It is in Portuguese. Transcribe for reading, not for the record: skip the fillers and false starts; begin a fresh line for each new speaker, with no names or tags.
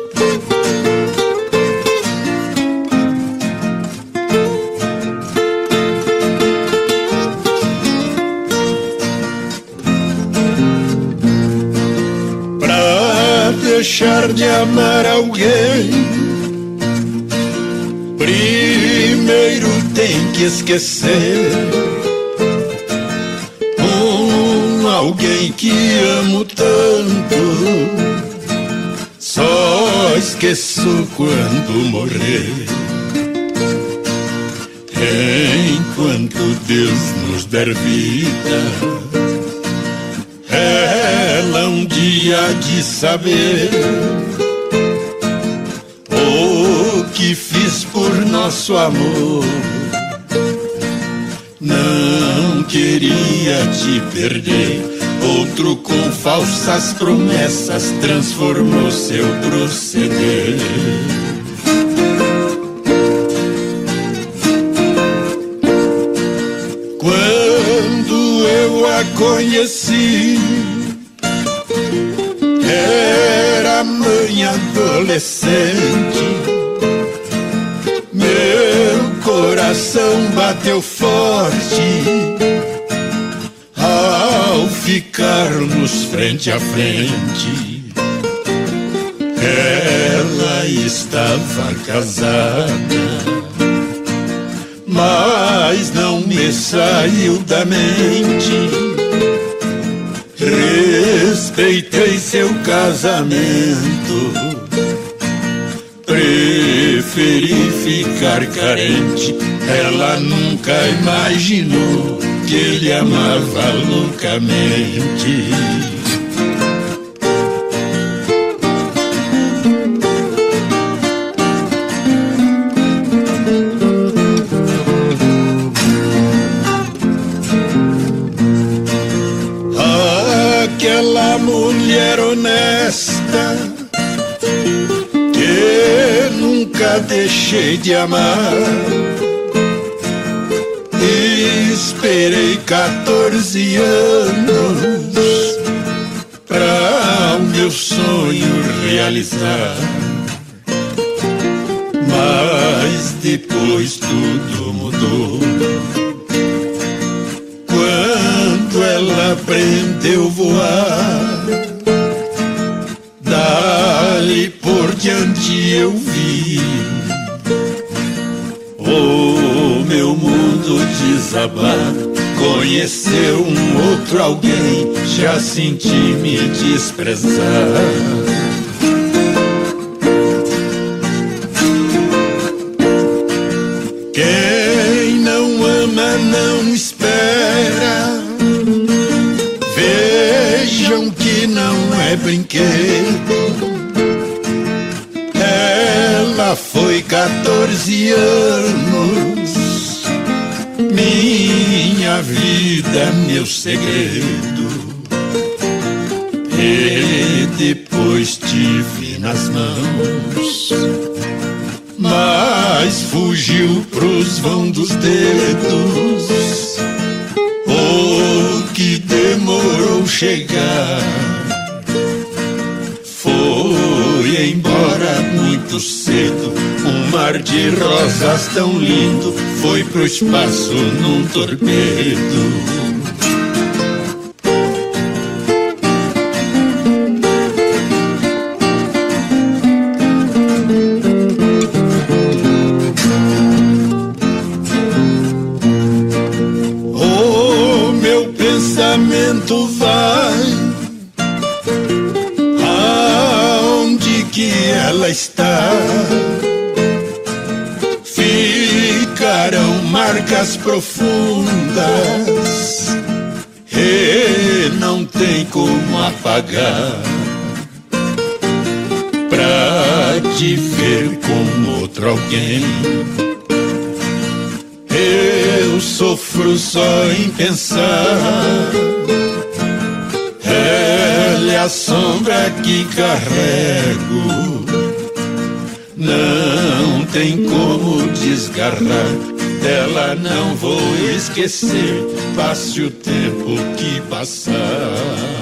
Deixar de amar alguém, primeiro tem que esquecer alguém que amo tanto. Só esqueço quando morrer. Enquanto Deus nos der vida, ela um dia há de saber o que fiz por nosso amor. Não queria te perder. Outro com falsas promessas transformou seu proceder. Quando eu a conheci, era mãe adolescente. Meu coração bateu forte ao ficarmos frente a frente. Ela estava casada, mas não me saiu da mente. Respeitei seu casamento, preferi ficar carente. Ela nunca imaginou que ele amava loucamente. Aquela mulher honesta que nunca deixei de amar. Esperei 14 anos pra o meu sonho realizar, mas depois tudo mudou. Quando ela aprendeu a voar, dali por diante eu vi o meu mundo desabar. Conheceu um outro alguém, já senti me desprezar. Quem não ama não espera. Vejam que não é brinquedo. Ela foi 14 anos, minha vida, meu segredo. E depois tive nas mãos, mas fugiu pros vãos dos dedos. O que demorou chegar foi embora muito cedo. Um mar de rosas tão lindo foi pro espaço num torpedo. O meu pensamento vai aonde que ela está. Ficarão marcas profundas e não tem como apagar. Pra te ver com outro alguém, eu sofro só em pensar. Ela é a sombra que carrego, não tem como desgarrar. Dela não vou esquecer, passe o tempo que passar.